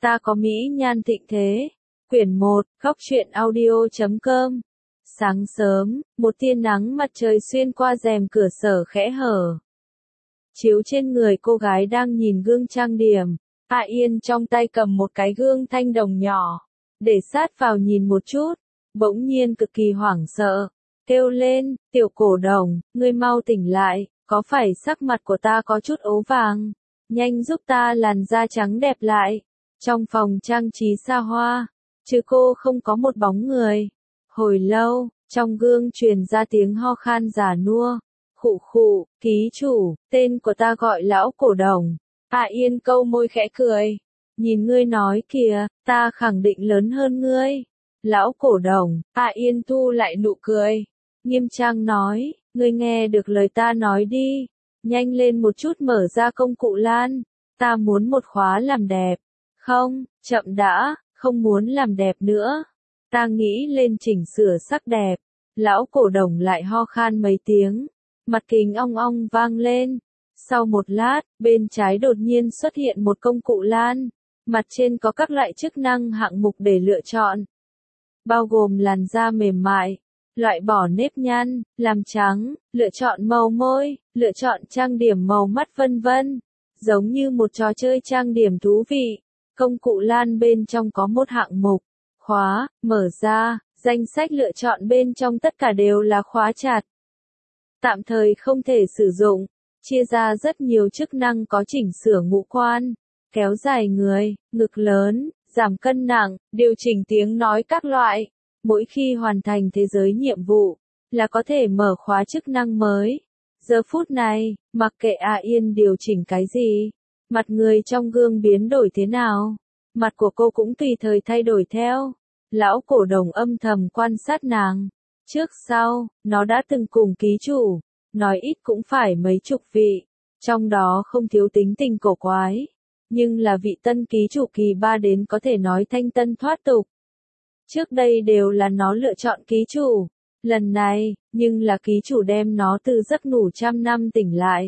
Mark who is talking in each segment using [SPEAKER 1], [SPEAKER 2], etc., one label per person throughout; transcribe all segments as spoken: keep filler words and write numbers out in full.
[SPEAKER 1] Ta có mỹ nhan thịnh thế. Quyển một, góc truyện audio chấm com. Sáng sớm, một tia nắng mặt trời xuyên qua rèm cửa sổ khẽ hở, chiếu trên người cô gái đang nhìn gương trang điểm. A Yên trong tay cầm một cái gương thanh đồng nhỏ, để sát vào nhìn một chút, bỗng nhiên cực kỳ hoảng sợ, kêu lên, tiểu cổ đồng, ngươi mau tỉnh lại, có phải sắc mặt của ta có chút ố vàng, nhanh giúp ta làn da trắng đẹp lại. Trong phòng trang trí xa hoa, chứ cô không có một bóng người. Hồi lâu, trong gương truyền ra tiếng ho khan già nua. Khụ khụ, ký chủ, tên của ta gọi lão cổ đồng. A Yên câu môi khẽ cười. Nhìn ngươi nói kìa, ta khẳng định lớn hơn ngươi. Lão cổ đồng, A Yên thu lại nụ cười. Nghiêm trang nói, ngươi nghe được lời ta nói đi. Nhanh lên một chút mở ra công cụ lan. Ta muốn một khóa làm đẹp. Không, chậm đã, không muốn làm đẹp nữa. Ta nghĩ lên chỉnh sửa sắc đẹp. Lão cổ đồng lại ho khan mấy tiếng. Mặt kính ong ong vang lên. Sau một lát, bên trái đột nhiên xuất hiện một công cụ lan. Mặt trên có các loại chức năng hạng mục để lựa chọn. Bao gồm làn da mềm mại, loại bỏ nếp nhăn, làm trắng, lựa chọn màu môi, lựa chọn trang điểm màu mắt vân vân. Giống như một trò chơi trang điểm thú vị. Công cụ lan bên trong có một hạng mục, khóa, mở ra, danh sách lựa chọn bên trong tất cả đều là khóa chặt. Tạm thời không thể sử dụng, chia ra rất nhiều chức năng có chỉnh sửa ngũ quan, kéo dài người, ngực lớn, giảm cân nặng, điều chỉnh tiếng nói các loại. Mỗi khi hoàn thành thế giới nhiệm vụ, là có thể mở khóa chức năng mới. Giờ phút này, mặc kệ A Yên điều chỉnh cái gì, mặt người trong gương biến đổi thế nào, mặt của cô cũng tùy thời thay đổi theo. Lão cổ đồng âm thầm quan sát nàng. Trước sau, nó đã từng cùng ký chủ, nói ít cũng phải mấy chục vị, trong đó không thiếu tính tình cổ quái. Nhưng là vị tân ký chủ kỳ ba đến có thể nói thanh tân thoát tục. Trước đây đều là nó lựa chọn ký chủ. Lần này, nhưng là ký chủ đem nó từ giấc ngủ trăm năm tỉnh lại.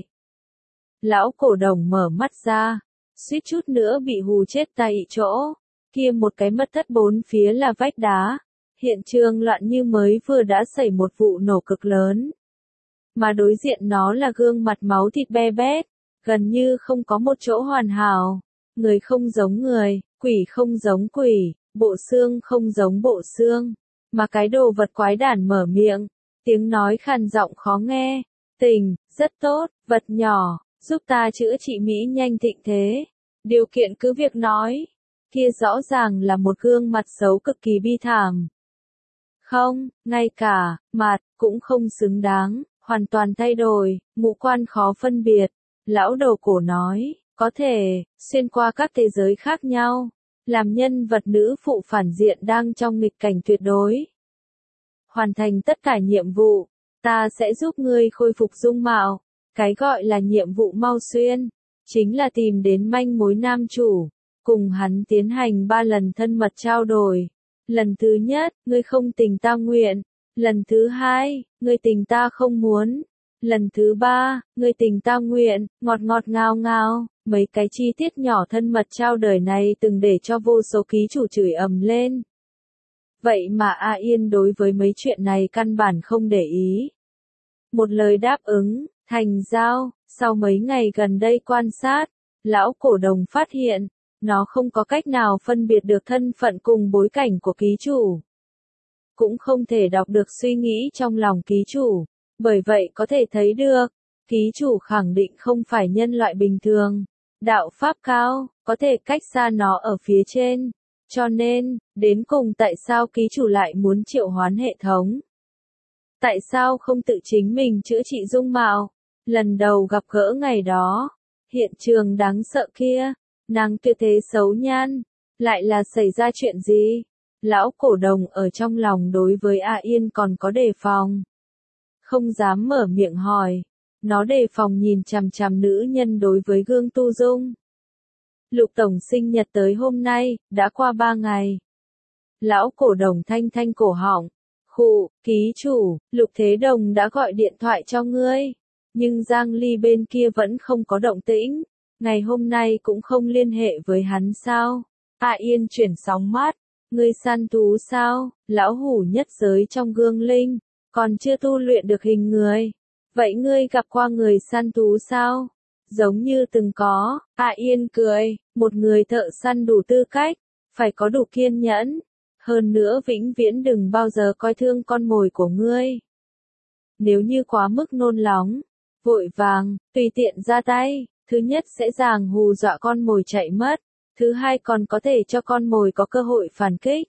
[SPEAKER 1] Lão cổ đồng mở mắt ra, suýt chút nữa bị hù chết tại chỗ. Kia một cái mất thất bốn phía là vách đá. Hiện trường loạn như mới vừa đã xảy một vụ nổ cực lớn. Mà đối diện nó là gương mặt máu thịt be bét, gần như không có một chỗ hoàn hảo. Người không giống người, quỷ không giống quỷ, bộ xương không giống bộ xương. Mà cái đồ vật quái đản mở miệng, tiếng nói khàn giọng khó nghe. Tình, rất tốt, vật nhỏ, giúp ta chữa trị mỹ nhanh thịnh thế. Điều kiện cứ việc nói. Kia rõ ràng là một gương mặt xấu cực kỳ bi thảm. Không, ngay cả, mặt, cũng không xứng đáng, hoàn toàn thay đổi, ngũ quan khó phân biệt. Lão đầu cổ nói, có thể, xuyên qua các thế giới khác nhau, làm nhân vật nữ phụ phản diện đang trong nghịch cảnh tuyệt đối. Hoàn thành tất cả nhiệm vụ, ta sẽ giúp ngươi khôi phục dung mạo. Cái gọi là nhiệm vụ mau xuyên, chính là tìm đến manh mối nam chủ, cùng hắn tiến hành ba lần thân mật trao đổi. Lần thứ nhất, ngươi không tình ta nguyện. Lần thứ hai, ngươi tình ta không muốn. Lần thứ ba, ngươi tình ta nguyện, ngọt ngọt ngào ngào. Mấy cái chi tiết nhỏ thân mật trao đời này từng để cho vô số ký chủ chửi ầm lên. Vậy mà A Yên đối với mấy chuyện này căn bản không để ý. Một lời đáp ứng, thành giao. Sau mấy ngày gần đây quan sát, lão cổ đồng phát hiện, nó không có cách nào phân biệt được thân phận cùng bối cảnh của ký chủ. Cũng không thể đọc được suy nghĩ trong lòng ký chủ. Bởi vậy có thể thấy được, ký chủ khẳng định không phải nhân loại bình thường. Đạo pháp cao, có thể cách xa nó ở phía trên. Cho nên, đến cùng tại sao ký chủ lại muốn triệu hoán hệ thống? Tại sao không tự chính mình chữa trị dung mạo? Lần đầu gặp gỡ ngày đó, hiện trường đáng sợ kia, nàng kia thế xấu nhan, lại là xảy ra chuyện gì? Lão cổ đồng ở trong lòng đối với A Yên còn có đề phòng. Không dám mở miệng hỏi, nó đề phòng nhìn chằm chằm nữ nhân đối với gương tu dung. Lục tổng sinh nhật tới hôm nay, đã qua ba ngày. Lão cổ đồng thanh thanh cổ họng, khụ, ký chủ, Lục Thế Đồng đã gọi điện thoại cho ngươi. Nhưng Giang Ly bên kia vẫn không có động tĩnh. Ngày hôm nay cũng không liên hệ với hắn sao? A Yên chuyển sóng mắt. Ngươi săn thú sao? Lão hủ nhất giới trong gương linh, còn chưa tu luyện được hình người. Vậy ngươi gặp qua người săn thú sao? Giống như từng có. A Yên cười, một người thợ săn đủ tư cách, phải có đủ kiên nhẫn. Hơn nữa vĩnh viễn đừng bao giờ coi thương con mồi của ngươi. Nếu như quá mức nôn nóng, vội vàng, tùy tiện ra tay, thứ nhất sẽ giằng hù dọa con mồi chạy mất, thứ hai còn có thể cho con mồi có cơ hội phản kích.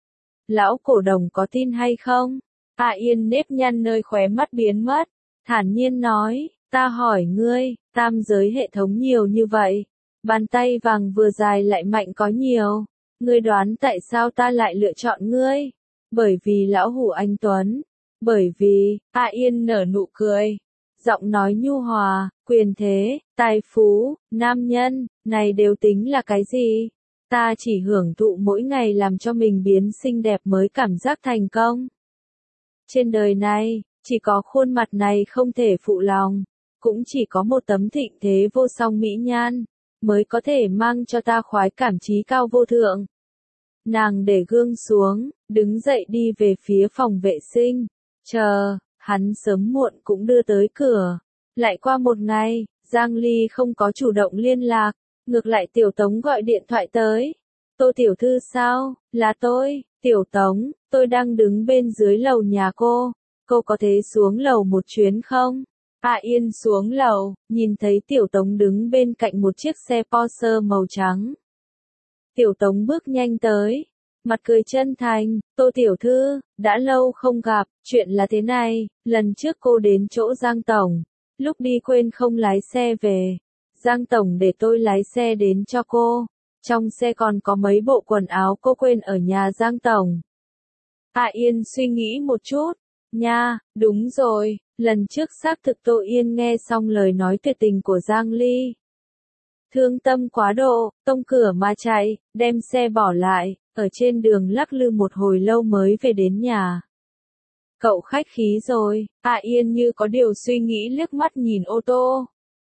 [SPEAKER 1] Lão cổ đồng có tin hay không? A Yên nếp nhăn nơi khóe mắt biến mất, thản nhiên nói, ta hỏi ngươi, tam giới hệ thống nhiều như vậy, bàn tay vàng vừa dài lại mạnh có nhiều, ngươi đoán tại sao ta lại lựa chọn ngươi? Bởi vì lão hủ anh Tuấn, bởi vì, A Yên nở nụ cười, giọng nói nhu hòa, quyền thế, tài phú, nam nhân, này đều tính là cái gì? Ta chỉ hưởng thụ mỗi ngày làm cho mình biến xinh đẹp mới cảm giác thành công. Trên đời này, chỉ có khuôn mặt này không thể phụ lòng, cũng chỉ có một tấm thịnh thế vô song mỹ nhan, mới có thể mang cho ta khoái cảm trí cao vô thượng. Nàng để gương xuống, đứng dậy đi về phía phòng vệ sinh, chờ, hắn sớm muộn cũng đưa tới cửa. Lại qua một ngày, Giang Ly không có chủ động liên lạc, ngược lại Tiểu Tống gọi điện thoại tới. Tô tiểu thư sao? Là tôi, Tiểu Tống, tôi đang đứng bên dưới lầu nhà cô, cô có thể xuống lầu một chuyến không? A Yên xuống lầu, nhìn thấy Tiểu Tống đứng bên cạnh một chiếc xe Porsche màu trắng. Tiểu Tống bước nhanh tới, mặt cười chân thành, Tô tiểu thư, đã lâu không gặp, chuyện là thế này, lần trước cô đến chỗ Giang Tổng, lúc đi quên không lái xe về, Giang Tổng để tôi lái xe đến cho cô, trong xe còn có mấy bộ quần áo cô quên ở nhà Giang Tổng. A Yên suy nghĩ một chút, nha, đúng rồi, lần trước xác thực Tô Yên nghe xong lời nói tuyệt tình của Giang Ly. Thương tâm quá độ, tông cửa mà chạy, đem xe bỏ lại, ở trên đường lắc lư một hồi lâu mới về đến nhà. Cậu khách khí rồi, A Yên như có điều suy nghĩ liếc mắt nhìn ô tô.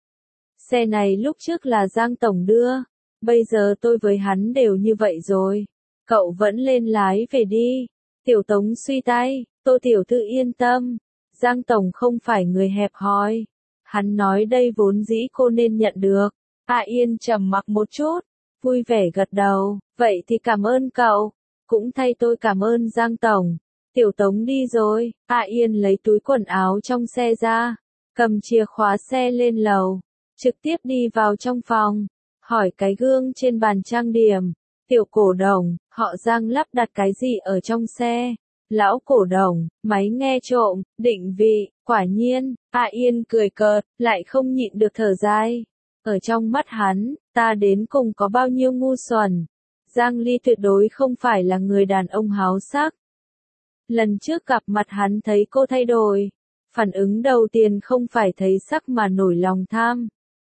[SPEAKER 1] Xe này lúc trước là Giang Tổng đưa, bây giờ tôi với hắn đều như vậy rồi. Cậu vẫn lên lái về đi. Tiểu Tống suy tay, Tô tiểu thư yên tâm, Giang Tổng không phải người hẹp hòi. Hắn nói đây vốn dĩ cô nên nhận được. A Yên trầm mặc một chút, vui vẻ gật đầu, vậy thì cảm ơn cậu, cũng thay tôi cảm ơn Giang Tổng. Tiểu Tống đi rồi, A Yên lấy túi quần áo trong xe ra, cầm chìa khóa xe lên lầu, trực tiếp đi vào trong phòng, hỏi cái gương trên bàn trang điểm, Tiểu cổ đồng, họ Giang lắp đặt cái gì ở trong xe? Lão cổ đồng, máy nghe trộm, định vị, quả nhiên, A Yên cười cợt, lại không nhịn được thở dài. Ở trong mắt hắn, ta đến cùng có bao nhiêu ngu xuẩn. Giang Ly tuyệt đối không phải là người đàn ông háo sắc. Lần trước gặp mặt hắn thấy cô thay đổi, phản ứng đầu tiên không phải thấy sắc mà nổi lòng tham,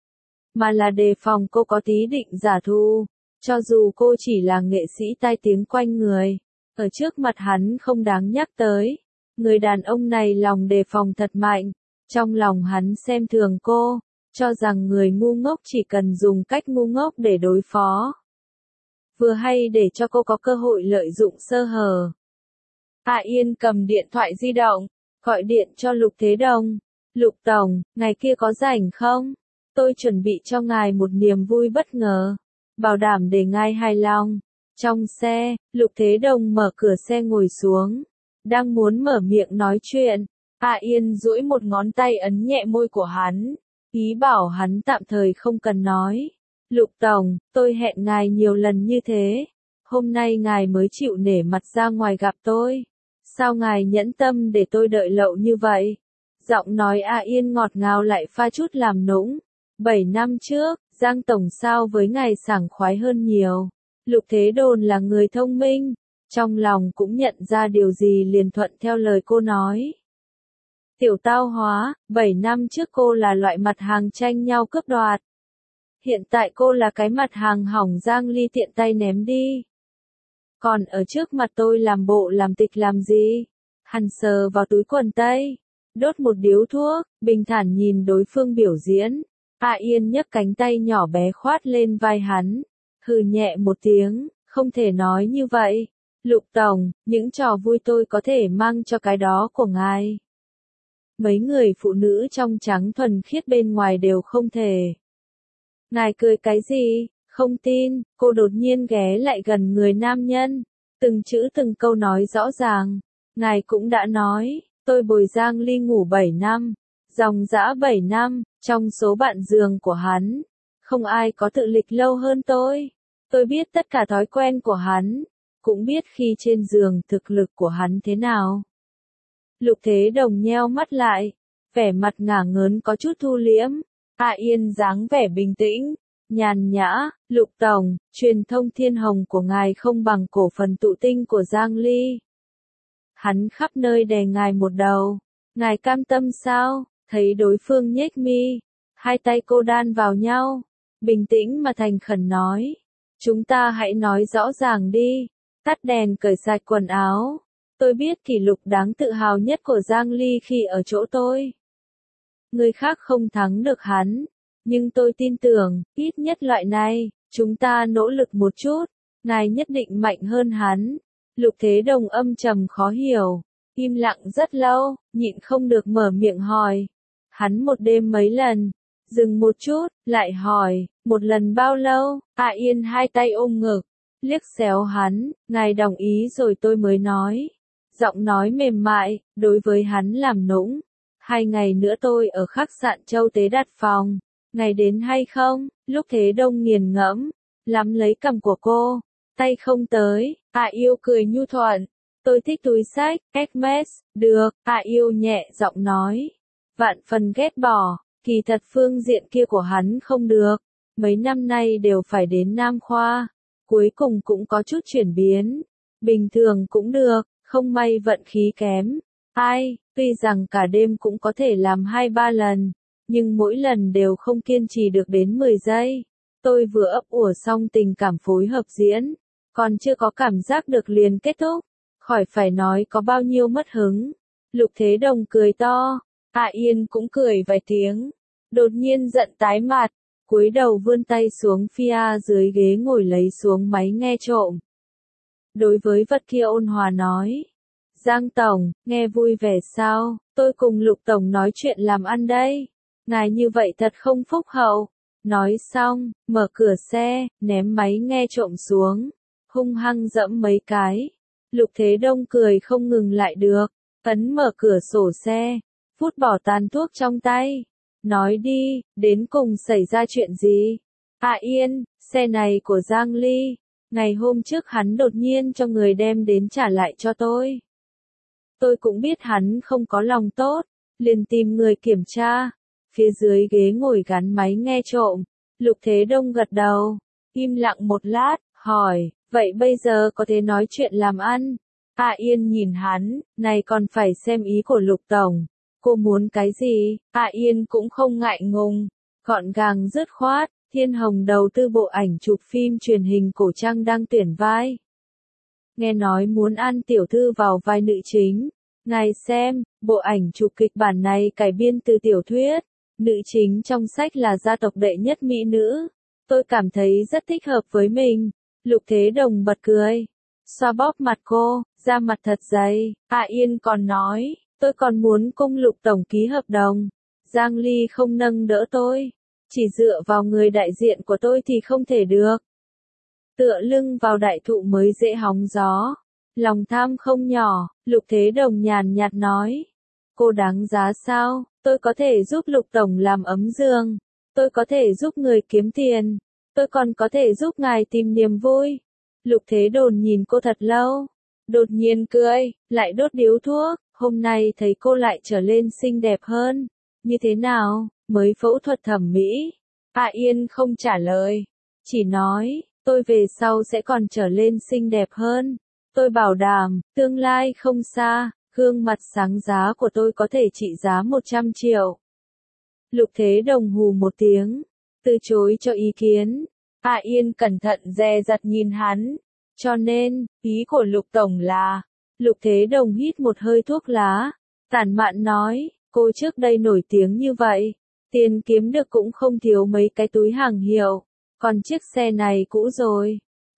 [SPEAKER 1] mà là đề phòng cô có tí định giả thù, cho dù cô chỉ là nghệ sĩ tai tiếng quanh người, ở trước mặt hắn không đáng nhắc tới. Người đàn ông này lòng đề phòng thật mạnh, trong lòng hắn xem thường cô, cho rằng người ngu ngốc chỉ cần dùng cách ngu ngốc để đối phó. Vừa hay để cho cô có cơ hội lợi dụng sơ hở. A Yên cầm điện thoại di động, gọi điện cho Lục Thế Đồng. Lục Tổng, ngày kia có rảnh không? Tôi chuẩn bị cho ngài một niềm vui bất ngờ, bảo đảm để ngài hài lòng. Trong xe, Lục Thế Đồng mở cửa xe ngồi xuống, đang muốn mở miệng nói chuyện. A Yên duỗi một ngón tay ấn nhẹ môi của hắn, ý bảo hắn tạm thời không cần nói. Lục Tổng, tôi hẹn ngài nhiều lần như thế, hôm nay ngài mới chịu nể mặt ra ngoài gặp tôi. Sao ngài nhẫn tâm để tôi đợi lâu như vậy? Giọng nói A Yên ngọt ngào lại pha chút làm nũng. Bảy năm trước, Giang Tổng sao với ngài sảng khoái hơn nhiều. Lục Thế Đồn là người thông minh, trong lòng cũng nhận ra điều gì liền thuận theo lời cô nói. Tiểu tao hóa, bảy năm trước cô là loại mặt hàng tranh nhau cướp đoạt. Hiện tại cô là cái mặt hàng hỏng Giang Ly tiện tay ném đi. Còn ở trước mặt tôi làm bộ làm tịch làm gì? Hắn sờ vào túi quần tây, đốt một điếu thuốc, bình thản nhìn đối phương biểu diễn. A Yên nhấc cánh tay nhỏ bé khoát lên vai hắn, hừ nhẹ một tiếng, Không thể nói như vậy. Lục Tổng, những trò vui tôi có thể mang cho cái đó của ngài. Mấy người phụ nữ trong trắng thuần khiết bên ngoài đều không thể. Ngài cười cái gì? Không tin, cô đột nhiên ghé lại gần người nam nhân. Từng chữ từng câu nói rõ ràng. Ngài cũng đã nói, tôi bồi Giang Ly ngủ bảy năm. Dòng dã bảy năm, trong số bạn giường của hắn. Không ai có tự lịch lâu hơn tôi. Tôi biết tất cả thói quen của hắn. Cũng biết khi trên giường thực lực của hắn thế nào. Lục Thế Đồng nheo mắt lại. Vẻ mặt ngả ngớn có chút thu liễm. Hạ Yên dáng vẻ bình tĩnh. Nhàn nhã, Lục Tổng, truyền thông thiên hồng của ngài không bằng cổ phần tụ tinh của Giang Ly. Hắn khắp nơi đè ngài một đầu. Ngài cam tâm sao? Thấy đối phương nhếch mi. Hai tay cô đan vào nhau. Bình tĩnh mà thành khẩn nói. Chúng ta hãy nói rõ ràng đi. Tắt đèn cởi sạch quần áo. Tôi biết kỷ lục đáng tự hào nhất của Giang Ly khi ở chỗ tôi. Người khác không thắng được hắn. Nhưng tôi tin tưởng, ít nhất loại này, chúng ta nỗ lực một chút. Ngài nhất định mạnh hơn hắn. Lục Thế Đồng âm trầm khó hiểu. Im lặng rất lâu, nhịn không được mở miệng hỏi. Hắn một đêm mấy lần. Dừng một chút, lại hỏi, một lần bao lâu? Hạ Yên hai tay ôm ngực, liếc xéo hắn, ngài đồng ý rồi tôi mới nói. Giọng nói mềm mại, đối với hắn làm nũng. Hai ngày nữa tôi ở khách sạn Châu Tế đặt phòng. Ngài đến hay không? Lúc Thế Đông nghiền ngẫm, lắm lấy cằm của cô. Tay không tới, Hạ Yêu cười nhu thuận. Tôi thích túi xách, Hermes, được, Hạ Yêu nhẹ giọng nói. Vạn phần ghét bỏ, kỳ thật phương diện kia của hắn không được. Mấy năm nay đều phải đến Nam Khoa. Cuối cùng cũng có chút chuyển biến. Bình thường cũng được, không may vận khí kém. Ai, tuy rằng cả đêm cũng có thể làm hai ba lần. Nhưng mỗi lần đều không kiên trì được đến mười giây. Tôi vừa ấp ủa xong tình cảm phối hợp diễn. Còn chưa có cảm giác được liền kết thúc. Khỏi phải nói có bao nhiêu mất hứng. Lục Thế Đồng cười to. Hạ Yên cũng cười vài tiếng. Đột nhiên giận tái mặt. Cúi đầu vươn tay xuống phía dưới ghế ngồi lấy xuống máy nghe trộm. Đối với vật kia ôn hòa nói. Giang Tổng, nghe vui vẻ sao? Tôi cùng Lục Tổng nói chuyện làm ăn đây. Ngài như vậy thật không phúc hậu. Nói xong, mở cửa xe, ném máy nghe trộm xuống. Hung hăng dẫm mấy cái. Lục Thế Đông cười không ngừng lại được. Ấn mở cửa sổ xe. Phút bỏ tàn thuốc trong tay. Nói đi, đến cùng xảy ra chuyện gì? Hạ Yên, xe này của Giang Ly. Ngày hôm trước hắn đột nhiên cho người đem đến trả lại cho tôi. Tôi cũng biết hắn không có lòng tốt. Liền tìm người kiểm tra. Phía dưới ghế ngồi gắn máy nghe trộm. Lục Thế Đông gật đầu. Im lặng một lát, hỏi, vậy bây giờ có thể nói chuyện làm ăn? Hạ Yên nhìn hắn, này còn phải xem ý của Lục Tổng. Cô muốn cái gì? Hạ Yên cũng không ngại ngùng. Gọn gàng dứt khoát, Thiên Hồng đầu tư bộ ảnh chụp phim truyền hình cổ trang đang tuyển vai. Nghe nói muốn An tiểu thư vào vai nữ chính. Ngài xem, bộ ảnh chụp kịch bản này cải biên từ tiểu thuyết. Nữ chính trong sách là gia tộc đệ nhất mỹ nữ. Tôi cảm thấy rất thích hợp với mình. Lục Thế Đồng bật cười. Xoa bóp mặt cô, da mặt thật dày. Hạ Yên còn nói, tôi còn muốn cung Lục Tổng ký hợp đồng. Giang Ly không nâng đỡ tôi. Chỉ dựa vào người đại diện của tôi thì không thể được. Tựa lưng vào đại thụ mới dễ hóng gió. Lòng tham không nhỏ, Lục Thế Đồng nhàn nhạt nói. Cô đáng giá sao? Tôi có thể giúp Lục Tổng làm ấm giường. Tôi có thể giúp người kiếm tiền. Tôi còn có thể giúp ngài tìm niềm vui. Lục Thế Đồn nhìn cô thật lâu. Đột nhiên cười, lại đốt điếu thuốc. Hôm nay thấy cô lại trở lên xinh đẹp hơn. Như thế nào, mới phẫu thuật thẩm mỹ? Hạ Yên không trả lời. Chỉ nói, tôi về sau sẽ còn trở lên xinh đẹp hơn. Tôi bảo đảm, tương lai không xa. Gương mặt sáng giá của tôi có thể trị giá một trăm triệu. Lục Thế Đồng hù một tiếng. Từ chối cho ý kiến. Hạ Yên cẩn thận dè dặt nhìn hắn. Cho nên, ý của Lục Tổng là. Lục Thế Đồng hít một hơi thuốc lá. Tản mạn nói, cô trước đây nổi tiếng như vậy. Tiền kiếm được cũng không thiếu mấy cái túi hàng hiệu. Còn chiếc xe này cũ rồi.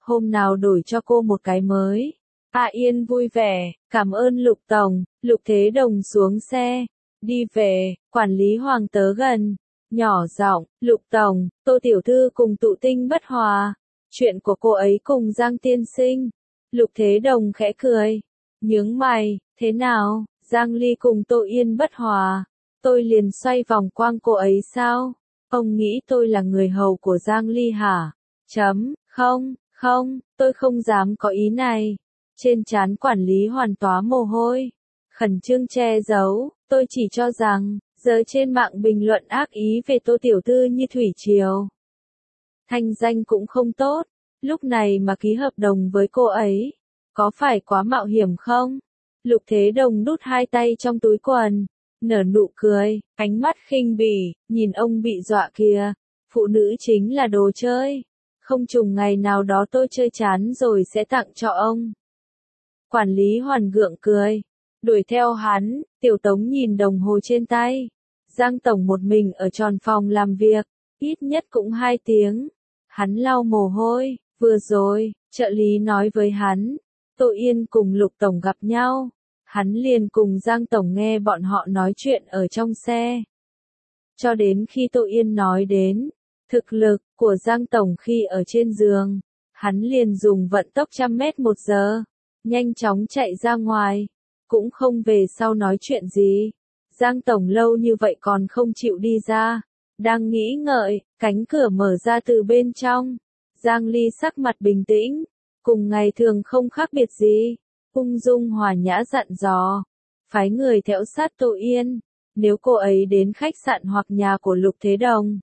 [SPEAKER 1] hôm nào đổi cho cô một cái mới. A Yên vui vẻ, cảm ơn Lục Tổng. Lục Thế Đồng xuống xe, đi về, quản lý Hoàng tớ gần, nhỏ giọng, Lục Tổng, Tô Tiểu Thư cùng Tụ Tinh bất hòa, chuyện của cô ấy cùng Giang Tiên Sinh. Lục Thế Đồng khẽ cười, nhướng mày, thế nào, Giang Ly cùng Tô Yên bất hòa, tôi liền xoay vòng quang cô ấy sao? Ông nghĩ tôi là người hầu của Giang Ly hả? Chấm, không, không, tôi không dám có ý này. Trên trán quản lý Hoàn tóa mồ hôi, khẩn trương che giấu, tôi chỉ cho rằng, giờ trên mạng bình luận ác ý về Tô Tiểu Thư như thủy triều. Thanh danh cũng không tốt, lúc này mà ký hợp đồng với cô ấy, có phải quá mạo hiểm không? Lục Thế Đồng đút hai tay trong túi quần, nở nụ cười, ánh mắt khinh bỉ, nhìn ông bị dọa kìa, phụ nữ chính là đồ chơi, không chừng ngày nào đó tôi chơi chán rồi sẽ tặng cho ông. Quản lý Hoàn gượng cười, đuổi theo hắn, Tiểu Tống nhìn đồng hồ trên tay, Giang Tổng một mình ở tròn phòng làm việc, ít nhất cũng hai tiếng, hắn lau mồ hôi, vừa rồi, trợ lý nói với hắn, Tô Yên cùng Lục Tổng gặp nhau. Hắn liền cùng Giang Tổng nghe bọn họ nói chuyện ở trong xe. Cho đến khi Tô Yên nói đến thực lực của Giang Tổng khi ở trên giường, hắn liền dùng vận tốc trăm mét một giờ, nhanh chóng chạy ra ngoài, cũng không về sau nói chuyện gì. Giang Tổng lâu như vậy còn không chịu đi ra, đang nghĩ ngợi, cánh cửa mở ra từ bên trong. Giang Ly sắc mặt bình tĩnh, cùng ngày thường không khác biệt gì. Ung dung hòa nhã dặn dò, phái người theo sát Tô Yên, nếu cô ấy đến khách sạn hoặc nhà của Lục Thế Đồng,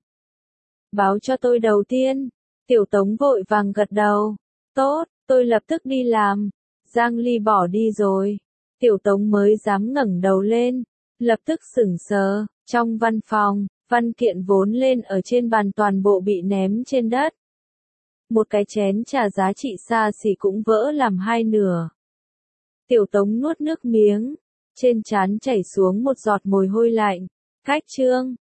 [SPEAKER 1] báo cho tôi đầu tiên. Tiểu Tống vội vàng gật đầu, tốt, tôi lập tức đi làm. Giang Ly bỏ đi rồi, Tiểu Tống mới dám ngẩng đầu lên, lập tức sững sờ. Trong văn phòng, văn kiện vốn lên ở trên bàn toàn bộ bị ném trên đất. Một cái chén trà giá trị xa xỉ cũng vỡ làm hai nửa. Tiểu Tống nuốt nước miếng, trên trán chảy xuống một giọt mồ hôi lạnh. Cách chương